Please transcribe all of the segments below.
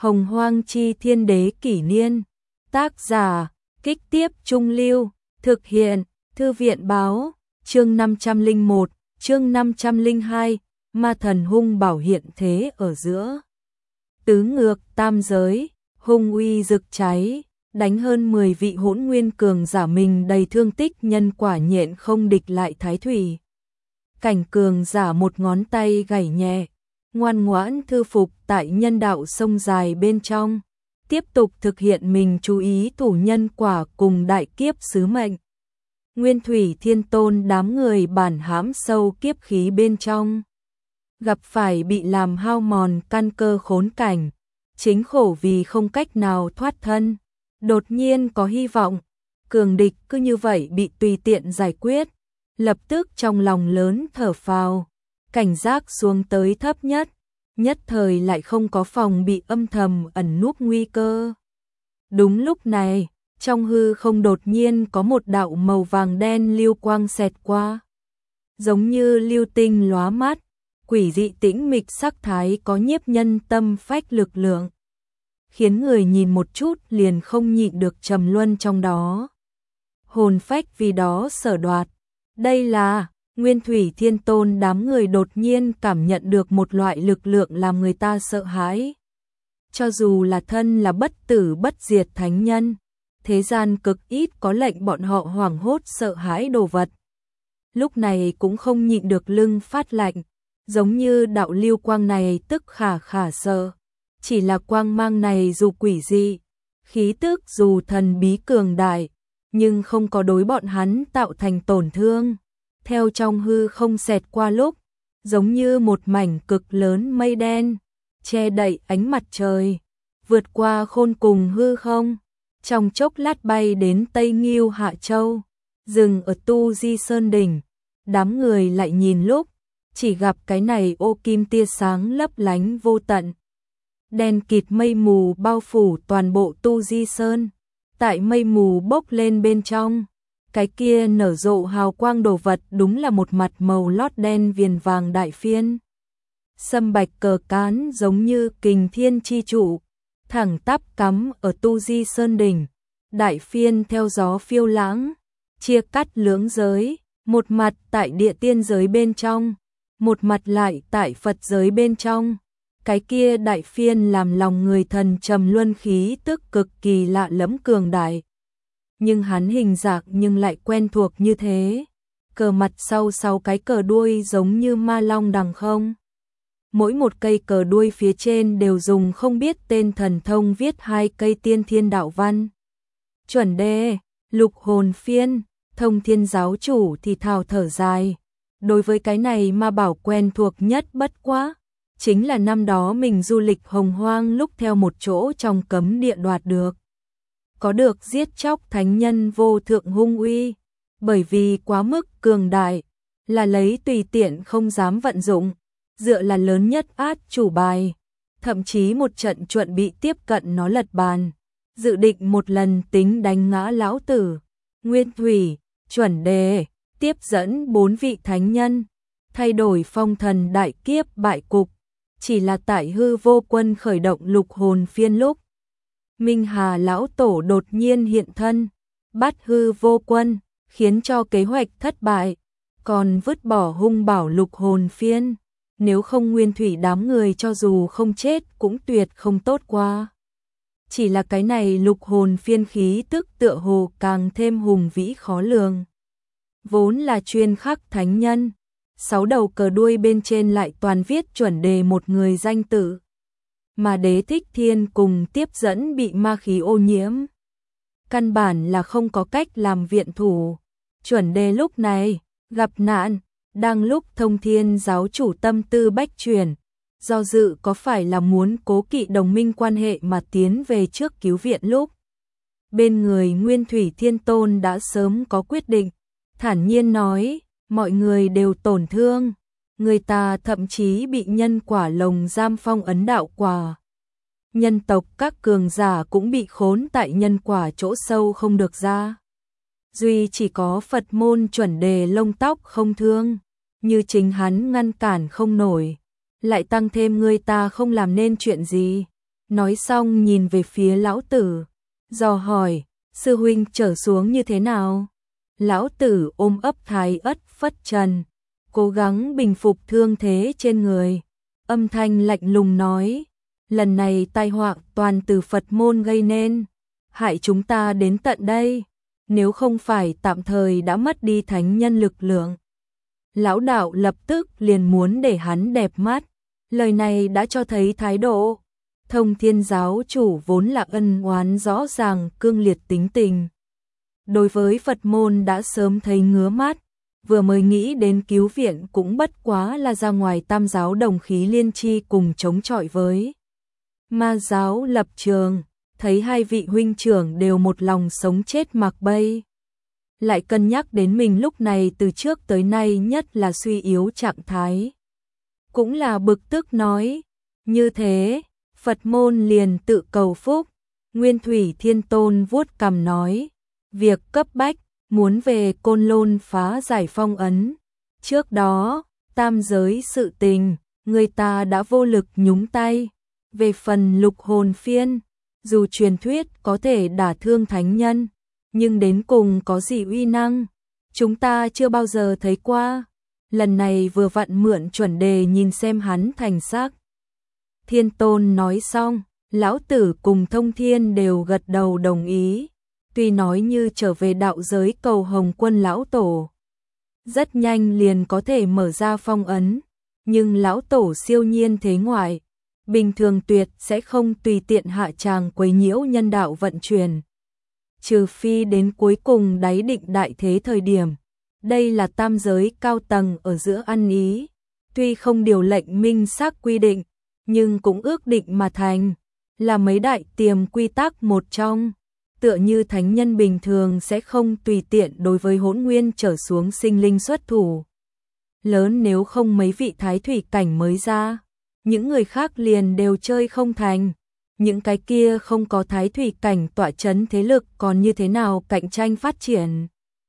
Hồng Hoang Chi Thiên Đế Kỷ Niên. Tác giả, Kích Tiếp Trung Lưu. Thực hiện, Thư viện Báo. Chương 501, chương 502, Ma Thần Hung Bảo hiện thế ở giữa. Tứ ngược tam giới, hung uy rực cháy, đánh hơn 10 vị hỗn nguyên cường giả mình đầy thương tích, nhân quả nhện không địch lại Thái Thủy. Cảnh cường giả một ngón tay gảy nhẹ, ngoan ngoãn thư phục tại nhân đạo sông dài bên trong, tiếp tục thực hiện mình chú ý thủ nhân quả cùng đại kiếp sứ mệnh. Nguyên Thủy Thiên Tôn đám người bản hãm sâu kiếp khí bên trong, gặp phải bị làm hao mòn căn cơ khốn cảnh, chính khổ vì không cách nào thoát thân. Đột nhiên có hy vọng, cường địch cứ như vậy bị tùy tiện giải quyết, lập tức trong lòng lớn thở phào, cảnh giác xuống tới thấp nhất, nhất thời lại không có phòng bị âm thầm ẩn núp nguy cơ. Đúng lúc này, trong hư không đột nhiên có một đạo màu vàng đen lưu quang xẹt qua, giống như lưu tinh lóa mắt, quỷ dị tĩnh mịch sắc thái có nhiếp nhân tâm phách lực lượng, khiến người nhìn một chút liền không nhịn được trầm luân trong đó. Hồn phách vì đó sở đoạt. Đây là Nguyên Thủy Thiên Tôn đám người đột nhiên cảm nhận được một loại lực lượng làm người ta sợ hãi. Cho dù là thân là bất tử bất diệt thánh nhân, thế gian cực ít có lệnh bọn họ hoảng hốt sợ hãi đồ vật. Lúc này cũng không nhịn được lưng phát lạnh, giống như đạo lưu quang này tức khả sợ. Chỉ là quang mang này dù quỷ dị, khí tức dù thần bí cường đại, nhưng không có đối bọn hắn tạo thành tổn thương. Theo trong hư không xẹt qua lúc, giống như một mảnh cực lớn mây đen, che đậy ánh mặt trời, vượt qua khôn cùng hư không, trong chốc lát bay đến Tây Nghiêu Hạ Châu, dừng ở Tu Di Sơn Đỉnh. Đám người lại nhìn lúc, chỉ gặp cái này ô kim tia sáng lấp lánh vô tận. Đen kịt mây mù bao phủ toàn bộ Tu Di Sơn, tại mây mù bốc lên bên trong, cái kia nở rộ hào quang đồ vật đúng là một mặt màu lót đen viền vàng đại phiên. Sâm bạch cờ cán giống như kình thiên chi trụ, thẳng tắp cắm ở Tu Di Sơn đỉnh, đại phiên theo gió phiêu lãng, chia cắt lưỡng giới, một mặt tại địa tiên giới bên trong, một mặt lại tại Phật giới bên trong. Cái kia đại phiên làm lòng người thần trầm luân khí tức cực kỳ lạ lẫm cường đại. Nhưng hắn hình dạng nhưng lại quen thuộc như thế. Cờ mặt sau cái cờ đuôi giống như ma long đằng không. Mỗi một cây cờ đuôi phía trên đều dùng không biết tên thần thông viết 2 cây tiên thiên đạo văn. Chuẩn đề, lục hồn phiên, thông thiên giáo chủ thì thào thở dài. Đối với cái này ma bảo quen thuộc nhất bất quá. Chính là năm đó mình du lịch Hồng Hoang lúc theo một chỗ trong cấm địa đoạt được. Có được giết chóc thánh nhân vô thượng hung uy, bởi vì quá mức cường đại, là lấy tùy tiện không dám vận dụng, dựa là lớn nhất át chủ bài, thậm chí một trận chuẩn bị tiếp cận nó lật bàn, dự định một lần tính đánh ngã lão tử. Nguyên Thủy, Chuẩn Đề, tiếp dẫn 4 vị thánh nhân, thay đổi phong thần đại kiếp bại cục. Chỉ là tại hư vô quân khởi động lục hồn phiên lúc, Minh Hà lão tổ đột nhiên hiện thân, bắt hư vô quân, khiến cho kế hoạch thất bại, còn vứt bỏ hung bảo lục hồn phiên. Nếu không Nguyên Thủy đám người cho dù không chết cũng tuyệt không tốt qua. Chỉ là cái này lục hồn phiên khí tức tựa hồ càng thêm hùng vĩ khó lường. Vốn là chuyên khắc thánh nhân, 6 đầu cờ đuôi bên trên lại toàn viết Chuẩn Đề một người danh tự. Mà Đế Thích Thiên cùng tiếp dẫn bị ma khí ô nhiễm, căn bản là không có cách làm viện thủ. Chuẩn Đề lúc này gặp nạn, đang lúc Thông Thiên giáo chủ tâm tư bách chuyển, do dự có phải là muốn cố kỵ đồng minh quan hệ mà tiến về trước cứu viện lúc. Bên người Nguyên Thủy Thiên Tôn đã sớm có quyết định, thản nhiên nói, mọi người đều tổn thương, người ta thậm chí bị nhân quả lồng giam phong ấn đạo quả. Nhân tộc các cường giả cũng bị khốn tại nhân quả chỗ sâu không được ra. Duy chỉ có Phật môn Chuẩn Đề lông tóc không thương, như chính hắn ngăn cản không nổi, lại tăng thêm người ta không làm nên chuyện gì. nói xong nhìn về phía lão tử, dò hỏi, sư huynh trở xuống như thế nào? Lão tử ôm ấp Thái Ất phất trần, cố gắng bình phục thương thế trên người, âm thanh lạnh lùng nói, lần này tai họa toàn từ Phật môn gây nên, hại chúng ta đến tận đây, nếu không phải tạm thời đã mất đi thánh nhân lực lượng. Lão đạo lập tức liền muốn để hắn đẹp mắt, lời này đã cho thấy thái độ. Thông Thiên giáo chủ vốn là ân oán rõ ràng cương liệt tính tình. Đối với Phật môn đã sớm thấy ngứa mắt, vừa mới nghĩ đến cứu viện cũng bất quá là ra ngoài tam giáo đồng khí liên chi cùng chống chọi với ma giáo lập trường, thấy hai vị huynh trưởng đều một lòng sống chết mặc bay. Lại cân nhắc đến mình lúc này từ trước tới nay nhất là suy yếu trạng thái. Cũng là bực tức nói, như thế, Phật môn liền tự cầu phúc. Nguyên Thủy Thiên Tôn vuốt cằm nói, việc cấp bách, muốn về Côn Lôn phá giải phong ấn. Trước đó, tam giới sự tình, người ta đã vô lực nhúng tay. Về phần lục hồn phiên, dù truyền thuyết có thể đả thương thánh nhân, nhưng đến cùng có gì uy năng, chúng ta chưa bao giờ thấy qua. Lần này vừa vặn mượn chuẩn đề nhìn xem hắn thành sắc. Thiên Tôn nói xong, lão tử cùng Thông Thiên đều gật đầu đồng ý, tuy nói như trở về đạo giới cầu Hồng Quân lão tổ. Rất nhanh liền có thể mở ra phong ấn, nhưng lão tổ siêu nhiên thế ngoại, bình thường tuyệt sẽ không tùy tiện hạ tràng quấy nhiễu nhân đạo vận chuyển. Trừ phi đến cuối cùng đáy định đại thế thời điểm, đây là tam giới cao tầng ở giữa ăn ý, tuy không điều lệnh minh xác quy định, nhưng cũng ước định mà thành, là mấy đại tiềm quy tắc một trong, tựa như thánh nhân bình thường sẽ không tùy tiện đối với hỗn nguyên trở xuống sinh linh xuất thủ. Lớn nếu không mấy vị thái thủy cảnh mới ra, những người khác liền đều chơi không thành. Những cái kia không có thái thủy cảnh tọa chấn thế lực còn như thế nào cạnh tranh phát triển.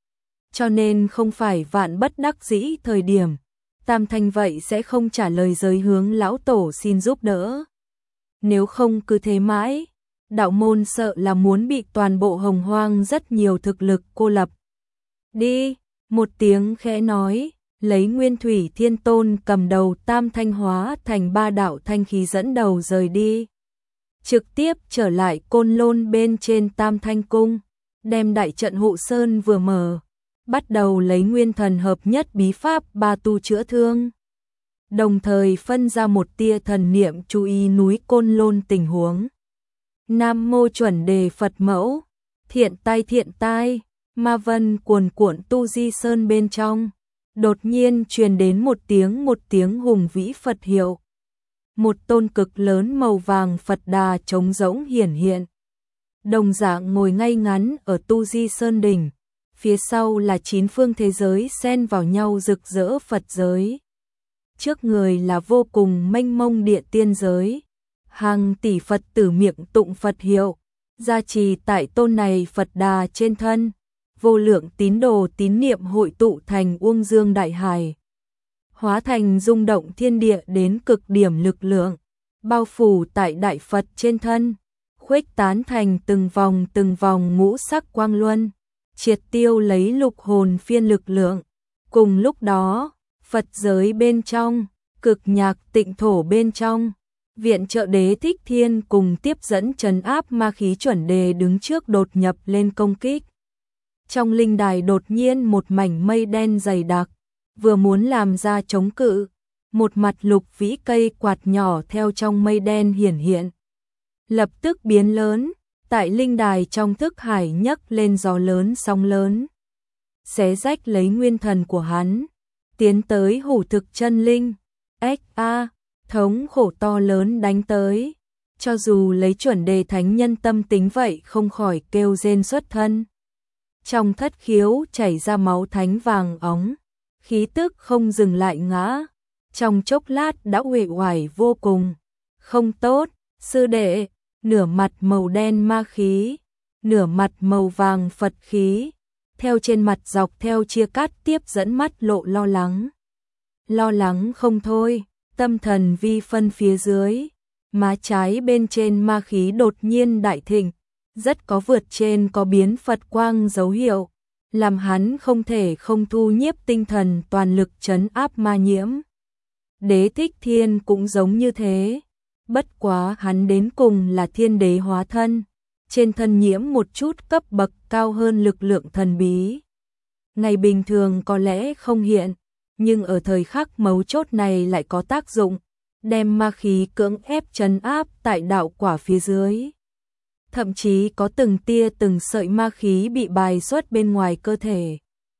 Cho nên không phải vạn bất đắc dĩ thời điểm, Tam Thanh vậy sẽ không trả lời giới hướng lão tổ xin giúp đỡ. Nếu không cứ thế mãi, đạo môn sợ là muốn bị toàn bộ hồng hoang rất nhiều thực lực cô lập. Đi, một tiếng khẽ nói, lấy Nguyên Thủy Thiên Tôn cầm đầu Tam Thanh hóa thành ba đạo thanh khí dẫn đầu rời đi. Trực tiếp trở lại Côn Lôn bên trên Tam Thanh Cung, đem đại trận hộ sơn vừa mở, bắt đầu lấy nguyên thần hợp nhất bí pháp ba tu chữa thương. Đồng thời phân ra một tia thần niệm chú ý núi Côn Lôn tình huống. Nam mô chuẩn đề Phật mẫu, thiện tai, ma vân cuồn cuộn tu di sơn bên trong. Đột nhiên truyền đến một tiếng hùng vĩ Phật hiệu. Một tôn cực lớn màu vàng Phật Đà trống rỗng hiển hiện. Đồng dạng ngồi ngay ngắn ở Tu Di Sơn đỉnh, phía sau là 9 phương thế giới xen vào nhau rực rỡ Phật giới. Trước người là vô cùng mênh mông địa tiên giới, hàng tỷ Phật tử miệng tụng Phật hiệu, gia trì tại tôn này Phật Đà trên thân, vô lượng tín đồ tín niệm hội tụ thành Uông Dương Đại Hải. Hóa thành rung động thiên địa đến cực điểm lực lượng, bao phủ tại Đại Phật trên thân, khuếch tán thành từng vòng ngũ sắc quang luân, triệt tiêu lấy lục hồn phiên lực lượng. Cùng lúc đó, Phật giới bên trong, cực nhạc tịnh thổ bên trong, viện trợ đế Thích Thiên cùng tiếp dẫn trấn áp ma khí chuẩn đề đứng trước đột nhập lên công kích. Trong linh đài đột nhiên một mảnh mây đen dày đặc, vừa muốn làm ra chống cự, một mặt lục vĩ cây quạt nhỏ theo trong mây đen hiển hiện. Lập tức biến lớn, tại linh đài trong thức hải nhấc lên gió lớn sóng lớn. Xé rách lấy nguyên thần của hắn, tiến tới hủ thực chân linh, thống khổ to lớn đánh tới. Cho dù lấy chuẩn đề thánh nhân tâm tính vậy không khỏi kêu rên xuất thân. Trong thất khiếu chảy ra máu thánh vàng óng, khí tức không dừng lại ngã, trong chốc lát đã uể oải vô cùng. Không tốt, sư đệ, nửa mặt màu đen ma khí, nửa mặt màu vàng Phật khí, theo trên mặt dọc theo chia cắt tiếp dẫn mắt lộ lo lắng. Lo lắng không thôi, tâm thần vi phân phía dưới, má trái bên trên ma khí đột nhiên đại thịnh, rất có vượt trên có biến Phật quang dấu hiệu, làm hắn không thể không thu nhiếp tinh thần toàn lực trấn áp ma nhiễm. Đế Thích Thiên cũng giống như thế, bất quá hắn đến cùng là thiên đế hóa thân, trên thân nhiễm một chút cấp bậc cao hơn lực lượng thần bí. Ngày bình thường có lẽ không hiện, nhưng ở thời khắc mấu chốt này lại có tác dụng, đem ma khí cưỡng ép trấn áp tại đạo quả phía dưới. Thậm chí có từng tia từng sợi ma khí bị bài xuất bên ngoài cơ thể.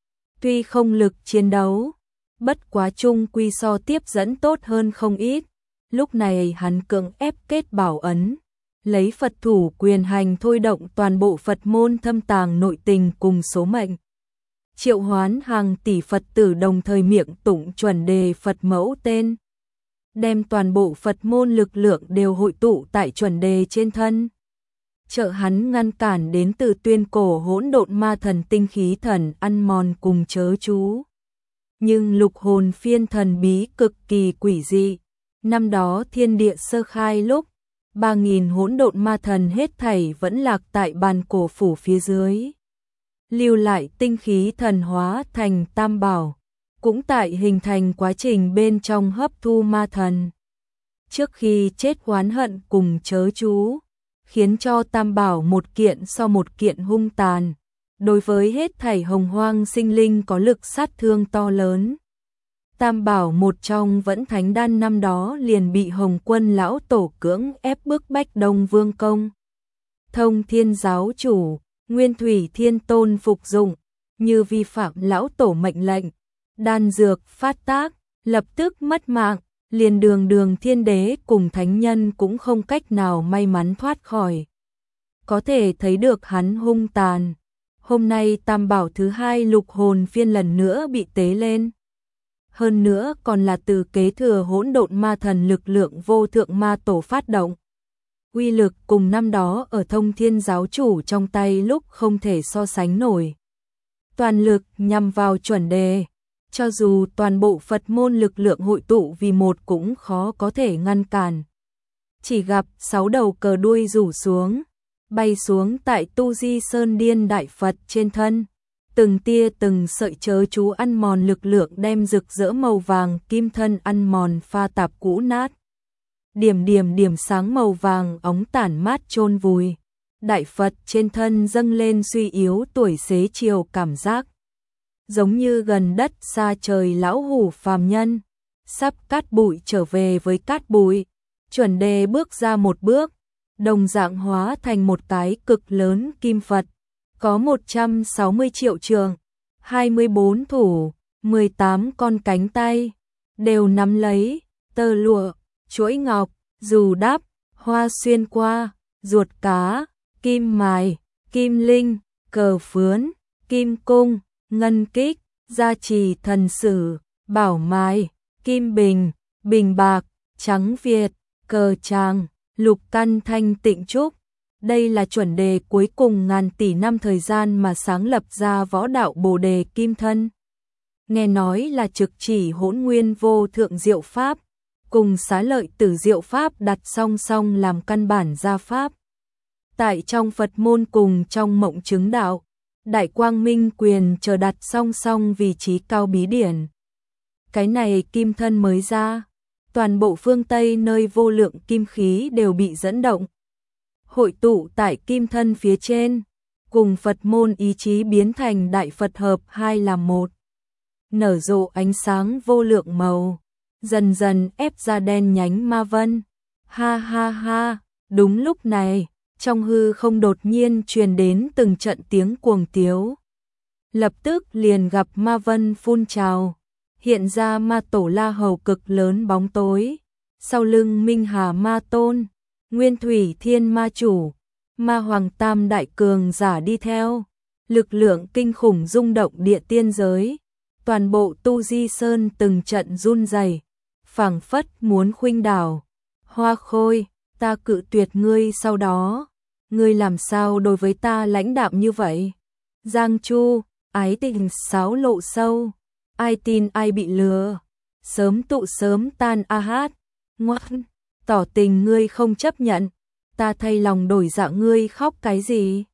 Tuy không lực chiến đấu, bất quá chung quy so tiếp dẫn tốt hơn không ít, lúc này hắn cưỡng ép kết bảo ấn, lấy Phật thủ quyền hành thôi động toàn bộ Phật môn thâm tàng nội tình cùng số mệnh. Triệu hoán hàng tỷ Phật tử đồng thời miệng tụng chuẩn đề Phật mẫu tên, đem toàn bộ Phật môn lực lượng đều hội tụ tại chuẩn đề trên thân. Trợ hắn ngăn cản đến từ tuyên cổ hỗn độn ma thần tinh khí thần ăn mòn cùng chớ chú. Nhưng lục hồn phiên thần bí cực kỳ quỷ dị. Năm đó thiên địa sơ khai lúc, 3.000 hỗn độn ma thần hết thảy vẫn lạc tại bàn cổ phủ phía dưới. Lưu lại tinh khí thần hóa thành tam bảo, cũng tại hình thành quá trình bên trong hấp thu ma thần. Trước khi chết oán hận cùng chớ chú, khiến cho tam bảo một kiện so một kiện hung tàn, đối với hết thảy hồng hoang sinh linh có lực sát thương to lớn. Tam bảo một trong Vẫn Thánh Đan năm đó liền bị Hồng Quân lão tổ cưỡng ép bức bách Đông Vương công. Thông Thiên giáo chủ, Nguyên Thủy Thiên Tôn phục dụng, như vi phạm lão tổ mệnh lệnh, đan dược phát tác, lập tức mất mạng, liền đường thiên đế cùng thánh nhân cũng không cách nào may mắn thoát khỏi. Có thể thấy được hắn hung tàn. Hôm nay tam bảo thứ hai lục hồn phiên lần nữa bị tế lên. Hơn nữa còn là từ kế thừa hỗn độn ma thần lực lượng vô thượng ma tổ phát động. Uy lực cùng năm đó ở Thông Thiên giáo chủ trong tay lúc không thể so sánh nổi. Toàn lực nhằm vào chuẩn đề, cho dù toàn bộ Phật môn lực lượng hội tụ vì một cũng khó có thể ngăn cản. Chỉ gặp 6 đầu cờ đuôi rủ xuống, bay xuống tại Tu Di Sơn Điên Đại Phật trên thân. Từng tia từng sợi chớ chú ăn mòn lực lượng đem rực rỡ màu vàng kim thân ăn mòn pha tạp cũ nát. Điểm sáng màu vàng óng tản mát chôn vùi. Đại Phật trên thân dâng lên suy yếu tuổi xế chiều cảm giác. Giống như gần đất xa trời lão hủ phàm nhân. Sắp cát bụi trở về với cát bụi. Chuẩn đề bước ra một bước. Đồng dạng hóa thành một cái cực lớn kim Phật. Có 160 triệu trường, 24 thủ, 18 con cánh tay, đều nắm lấy, tơ lụa, chuỗi ngọc, dù đắp, hoa xuyên qua, ruột cá, kim mài, kim linh, cờ phướn, kim cung, ngân kích, gia trì thần sử, bảo mài, kim bình, bình bạc, trắng Việt, cờ tràng, lục căn thanh tịnh trúc. Đây là chuẩn đề cuối cùng ngàn tỷ năm thời gian mà sáng lập ra võ đạo Bồ Đề Kim Thân. Nghe nói là trực chỉ hỗn nguyên vô thượng diệu pháp, cùng xá lợi tử diệu pháp đặt song song làm căn bản gia pháp. Tại trong Phật môn cùng trong mộng chứng đạo, Đại Quang Minh Quyền chờ đặt song song vị trí cao bí điển. Cái này kim thân mới ra, toàn bộ phương Tây nơi vô lượng kim khí đều bị dẫn động. Hội tụ tại kim thân phía trên, cùng Phật môn ý chí biến thành Đại Phật hợp hai làm một. Nở rộ ánh sáng vô lượng màu, dần dần ép ra đen nhánh ma vân. Ha ha ha, đúng lúc này, trong hư không đột nhiên truyền đến từng trận tiếng cuồng tiếu. Lập tức liền gặp ma vân phun trào, hiện ra ma tổ La Hầu cực lớn bóng tối, sau lưng Minh Hà Ma Tôn, Nguyên Thủy Thiên Ma Chủ, Ma Hoàng Tam Đại Cường giả đi theo, lực lượng kinh khủng rung động địa tiên giới, toàn bộ Tu Di Sơn từng trận run rẩy, phảng phất muốn khuynh đảo. Hoa Khôi, ta cự tuyệt ngươi sau đó, ngươi làm sao đối với ta lãnh đạm như vậy? Giang Chu, ái tình sáo lộ sâu, ai tin ai bị lừa, sớm tụ sớm tan a hát, ngoan. tỏ tình ngươi không chấp nhận, ta thay lòng đổi dạ ngươi khóc cái gì?